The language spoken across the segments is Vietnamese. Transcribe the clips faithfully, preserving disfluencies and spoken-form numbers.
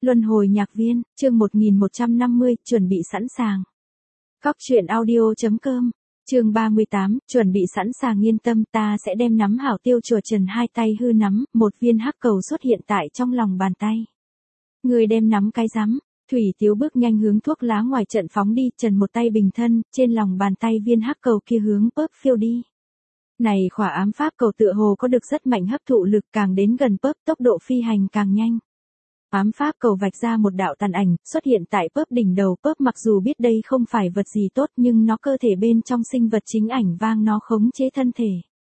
Luân hồi nhạc viên, chương một nghìn một trăm năm mươi, chuẩn bị sẵn sàng. Góc truyện audio chấm com, chương ba mươi tám, chuẩn bị sẵn sàng yên tâm ta sẽ đem nắm hảo tiêu chùa Trần hai tay hư nắm, một viên hắc cầu xuất hiện tại trong lòng bàn tay. Người đem nắm cái rắm, Thủy Tiếu bước nhanh hướng thuốc lá ngoài trận phóng đi, Trần một tay bình thân, trên lòng bàn tay viên hắc cầu kia hướng Pớp phiêu đi. Này khỏa ám pháp cầu tựa hồ có được rất mạnh hấp thụ lực, càng đến gần Pớp tốc độ phi hành càng nhanh. Ám pháp cầu vạch ra một đạo tàn ảnh, xuất hiện tại Pớp đỉnh đầu. Pớp mặc dù biết đây không phải vật gì tốt nhưng nó cơ thể bên trong sinh vật chính ảnh vang nó khống chế thân thể.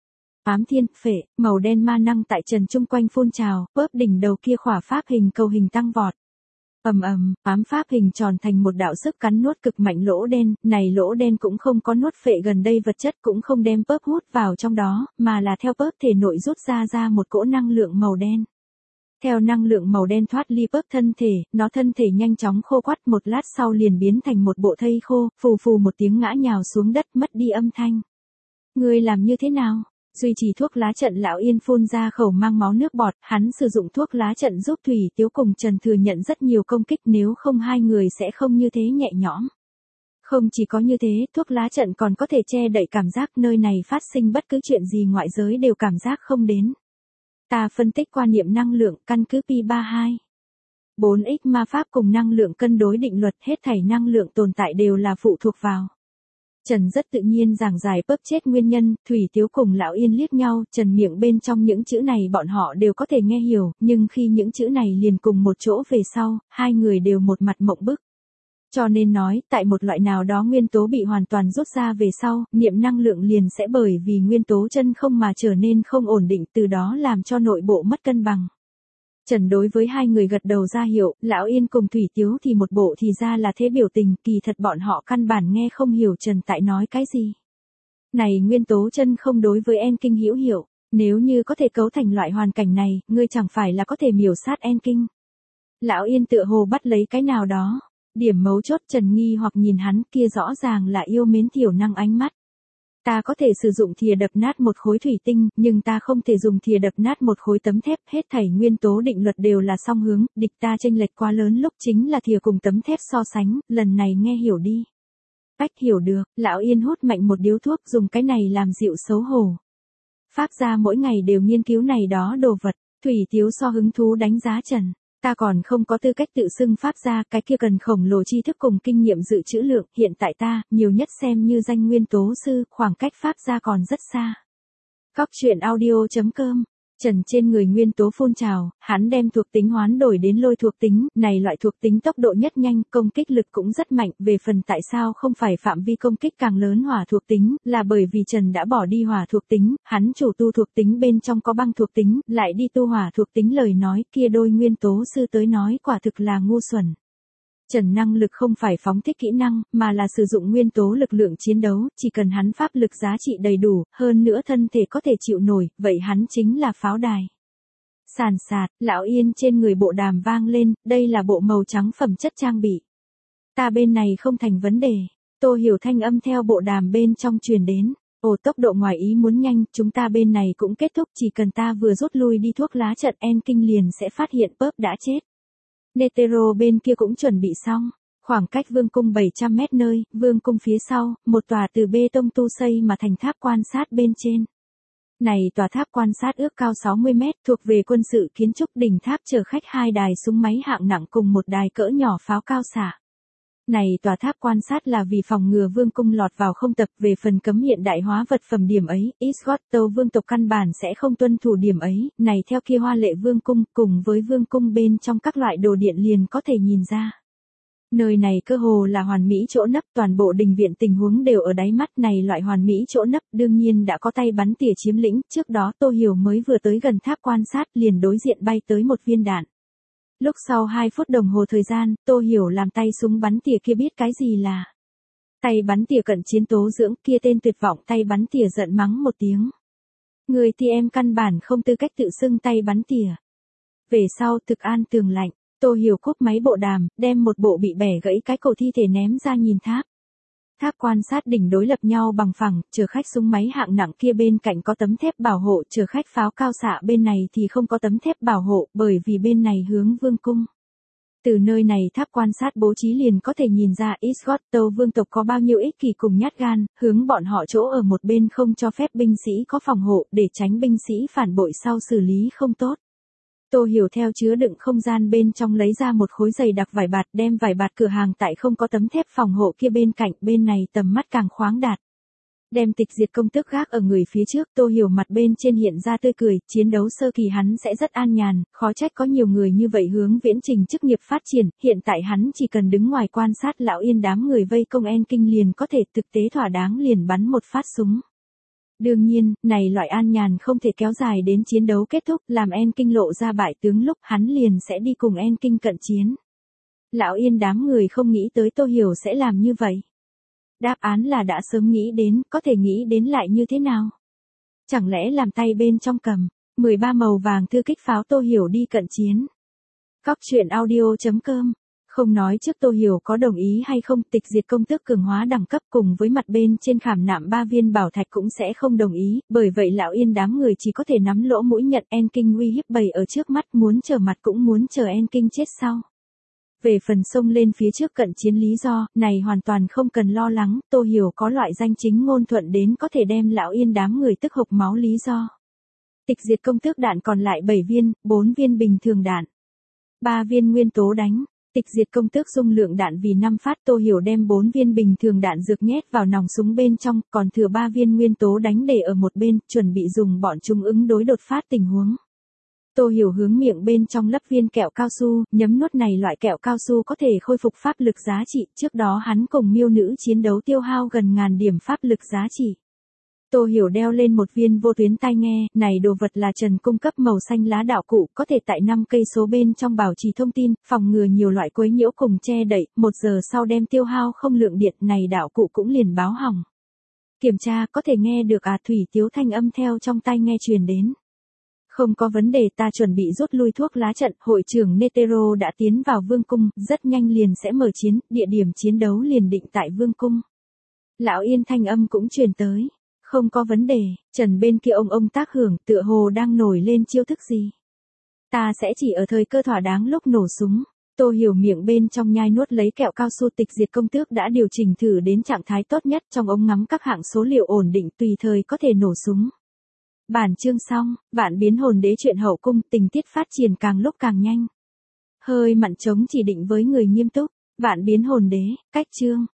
Ám thiên, phệ, màu đen ma năng tại Trần chung quanh phun trào, Pớp đỉnh đầu kia khỏa pháp hình cầu hình tăng vọt. Ầm ầm, ám pháp hình tròn thành một đạo sức cắn nuốt cực mạnh lỗ đen, này lỗ đen cũng không có nuốt phệ gần đây vật chất, cũng không đem Pớp hút vào trong đó, mà là theo Pớp thể nội rút ra ra một cỗ năng lượng màu đen. Theo năng lượng màu đen thoát ly Pớp thân thể, nó thân thể nhanh chóng khô quắt, một lát sau liền biến thành một bộ thây khô, phù phù một tiếng ngã nhào xuống đất, mất đi âm thanh. Ngươi làm như thế nào? Duy trì thuốc lá trận lão Yên phun ra khẩu mang máu nước bọt, hắn sử dụng thuốc lá trận giúp Thủy Tiếu cùng Trần thừa nhận rất nhiều công kích, nếu không hai người sẽ không như thế nhẹ nhõm. Không chỉ có như thế, thuốc lá trận còn có thể che đậy cảm giác nơi này phát sinh bất cứ chuyện gì ngoại giới đều cảm giác không đến. Ta phân tích quan niệm năng lượng, căn cứ pi ba mươi hai. bốn x ma pháp cùng năng lượng cân đối định luật, hết thảy năng lượng tồn tại đều là phụ thuộc vào. Trần rất tự nhiên giảng giải Pớp chết nguyên nhân, Thủy Tiếu cùng lão Yên liếc nhau, Trần miệng bên trong những chữ này bọn họ đều có thể nghe hiểu, nhưng khi những chữ này liền cùng một chỗ về sau, hai người đều một mặt mộng bức. Cho nên nói, tại một loại nào đó nguyên tố bị hoàn toàn rút ra về sau, niệm năng lượng liền sẽ bởi vì nguyên tố chân không mà trở nên không ổn định, từ đó làm cho nội bộ mất cân bằng. Trần đối với hai người gật đầu ra hiệu, lão Yên cùng Thủy Tiếu thì một bộ thì ra là thế biểu tình, kỳ thật bọn họ căn bản nghe không hiểu Trần tại nói cái gì. Này nguyên tố chân không đối với En Kinh hữu hiệu, nếu như có thể cấu thành loại hoàn cảnh này, ngươi chẳng phải là có thể miểu sát En Kinh. Lão Yên tựa hồ bắt lấy cái nào đó. Điểm mấu chốt, Trần nghi hoặc nhìn hắn, kia rõ ràng là yêu mến thiểu năng ánh mắt. Ta có thể sử dụng thìa đập nát một khối thủy tinh, nhưng ta không thể dùng thìa đập nát một khối tấm thép, hết thảy nguyên tố định luật đều là song hướng, địch ta chênh lệch quá lớn lúc chính là thìa cùng tấm thép so sánh, lần này nghe hiểu đi. Ách hiểu được, lão Yên hút mạnh một điếu thuốc, dùng cái này làm dịu xấu hổ. Pháp gia mỗi ngày đều nghiên cứu này đó đồ vật, Thủy Tiếu so hứng thú đánh giá Trần. Ta còn không có tư cách tự xưng pháp gia, cái kia cần khổng lồ tri thức cùng kinh nghiệm dự trữ lượng, hiện tại ta, nhiều nhất xem như danh nguyên tố sư, khoảng cách pháp gia còn rất xa. Góc truyện audio chấm com, Trần trên người nguyên tố phun trào, hắn đem thuộc tính hoán đổi đến lôi thuộc tính, này loại thuộc tính tốc độ nhất nhanh, công kích lực cũng rất mạnh, về phần tại sao không phải phạm vi công kích càng lớn hỏa thuộc tính, là bởi vì Trần đã bỏ đi hỏa thuộc tính, hắn chủ tu thuộc tính bên trong có băng thuộc tính, lại đi tu hỏa thuộc tính, lời nói kia đôi nguyên tố sư tới nói quả thực là ngu xuẩn. Trần năng lực không phải phóng thích kỹ năng, mà là sử dụng nguyên tố lực lượng chiến đấu, chỉ cần hắn pháp lực giá trị đầy đủ, hơn nữa thân thể có thể chịu nổi, vậy hắn chính là pháo đài. Sàn sạt, lão Yên trên người bộ đàm vang lên, đây là bộ màu trắng phẩm chất trang bị. Ta bên này không thành vấn đề, Tô Hiểu thanh âm theo bộ đàm bên trong truyền đến. Ồ, tốc độ ngoài ý muốn nhanh, chúng ta bên này cũng kết thúc, chỉ cần ta vừa rút lui đi thuốc lá trận En Kinh liền sẽ phát hiện Pớp đã chết. Netero bên kia cũng chuẩn bị xong, khoảng cách vương cung bảy trăm mét nơi, vương cung phía sau, một tòa từ bê tông tu xây mà thành tháp quan sát bên trên. Này tòa tháp quan sát ước cao sáu mươi mét, thuộc về quân sự kiến trúc, đỉnh tháp chở khách hai đài súng máy hạng nặng cùng một đài cỡ nhỏ pháo cao xạ. Này tòa tháp quan sát là vì phòng ngừa vương cung lọt vào không tập, về phần cấm hiện đại hóa vật phẩm điểm ấy, Isgotto vương tộc căn bản sẽ không tuân thủ điểm ấy, này theo kia hoa lệ vương cung, cùng với vương cung bên trong các loại đồ điện liền có thể nhìn ra. Nơi này cơ hồ là hoàn mỹ chỗ nấp, toàn bộ đình viện tình huống đều ở đáy mắt, này loại hoàn mỹ chỗ nấp đương nhiên đã có tay bắn tỉa chiếm lĩnh, trước đó Tô Hiểu mới vừa tới gần tháp quan sát liền đối diện bay tới một viên đạn. Lúc sau hai phút đồng hồ thời gian, Tô Hiểu làm tay súng bắn tỉa kia biết cái gì là. Tay bắn tỉa cận chiến tố dưỡng, kia tên tuyệt vọng tay bắn tỉa giận mắng một tiếng. Người thì em căn bản không tư cách tự xưng tay bắn tỉa. Về sau thực an tường lạnh, Tô Hiểu cúp máy bộ đàm, đem một bộ bị bẻ gãy cái cổ thi thể ném ra nhìn tháp. Tháp quan sát đỉnh đối lập nhau bằng phẳng, chở khách súng máy hạng nặng kia bên cạnh có tấm thép bảo hộ, chở khách pháo cao xạ bên này thì không có tấm thép bảo hộ, bởi vì bên này hướng vương cung. Từ nơi này tháp quan sát bố trí liền có thể nhìn ra Isgotto vương tộc có bao nhiêu ích kỷ cùng nhát gan, hướng bọn họ chỗ ở một bên không cho phép binh sĩ có phòng hộ để tránh binh sĩ phản bội sau xử lý không tốt. Tô Hiểu theo chứa đựng không gian bên trong lấy ra một khối dày đặc vải bạt, đem vải bạt cửa hàng tại không có tấm thép phòng hộ kia bên cạnh, bên này tầm mắt càng khoáng đạt. Đem tịch diệt công tước gác ở người phía trước, Tô Hiểu mặt bên trên hiện ra tươi cười, chiến đấu sơ kỳ hắn sẽ rất an nhàn, khó trách có nhiều người như vậy hướng viễn trình chức nghiệp phát triển, hiện tại hắn chỉ cần đứng ngoài quan sát Lão Yên đám người vây công En Kinh liền có thể thực tế thỏa đáng liền bắn một phát súng. Đương nhiên, này loại an nhàn không thể kéo dài đến chiến đấu kết thúc, làm En Kinh lộ ra bại tướng lúc hắn liền sẽ đi cùng En Kinh cận chiến. Lão Yên đám người không nghĩ tới Tô Hiểu sẽ làm như vậy. Đáp án là đã sớm nghĩ đến, có thể nghĩ đến lại như thế nào? Chẳng lẽ làm tay bên trong cầm, mười ba màu vàng thư kích pháo Tô Hiểu đi cận chiến? Cóc truyện audio chấm com. Không nói trước Tô Hiểu có đồng ý hay không, tịch diệt công tước cường hóa đẳng cấp cùng với mặt bên trên khảm nạm ba viên bảo thạch cũng sẽ không đồng ý, bởi vậy Lão Yên đám người chỉ có thể nắm lỗ mũi nhận En Kinh uy hiếp bày ở trước mắt, muốn trở mặt cũng muốn chờ En Kinh chết sau. Về phần xông lên phía trước cận chiến lý do, này hoàn toàn không cần lo lắng, Tô Hiểu có loại danh chính ngôn thuận đến có thể đem Lão Yên đám người tức hộc máu lý do. Tịch diệt công tước đạn còn lại bảy viên, bốn viên bình thường đạn, ba viên nguyên tố đánh. Tịch diệt công tước dung lượng đạn vì năm phát, Tô Hiểu đem bốn viên bình thường đạn dược nhét vào nòng súng bên trong, còn thừa ba viên nguyên tố đánh để ở một bên, chuẩn bị dùng bọn chúng ứng đối đột phát tình huống. Tô Hiểu hướng miệng bên trong lấp viên kẹo cao su, nhấm nuốt này loại kẹo cao su có thể khôi phục pháp lực giá trị, trước đó hắn cùng miêu nữ chiến đấu tiêu hao gần ngàn điểm pháp lực giá trị. Tô Hiểu đeo lên một viên vô tuyến tai nghe, này đồ vật là Trần cung cấp màu xanh lá đạo cụ, có thể tại năm cây số bên trong bảo trì thông tin, phòng ngừa nhiều loại quấy nhiễu cùng che đậy, một giờ sau đem tiêu hao không lượng điện, này đạo cụ cũng liền báo hỏng. Kiểm tra, có thể nghe được à, Thủy Tiếu thanh âm theo trong tai nghe truyền đến. Không có vấn đề, ta chuẩn bị rút lui thuốc lá trận, hội trưởng Netero đã tiến vào vương cung, rất nhanh liền sẽ mở chiến, địa điểm chiến đấu liền định tại vương cung. Lão Yên thanh âm cũng truyền tới. Không có vấn đề, Trần bên kia ông ông tác hưởng, tựa hồ đang nổi lên chiêu thức gì. Ta sẽ chỉ ở thời cơ thỏa đáng lúc nổ súng. Tô Hiểu miệng bên trong nhai nuốt lấy kẹo cao su, tịch diệt công tước đã điều chỉnh thử đến trạng thái tốt nhất, trong ống ngắm các hạng số liệu ổn định, tùy thời có thể nổ súng. Bản chương xong, Vạn Biến Hồn Đế truyện hậu cung, tình tiết phát triển càng lúc càng nhanh. Hơi mặn trống chỉ định với người nghiêm túc. Vạn Biến Hồn Đế, cách chương.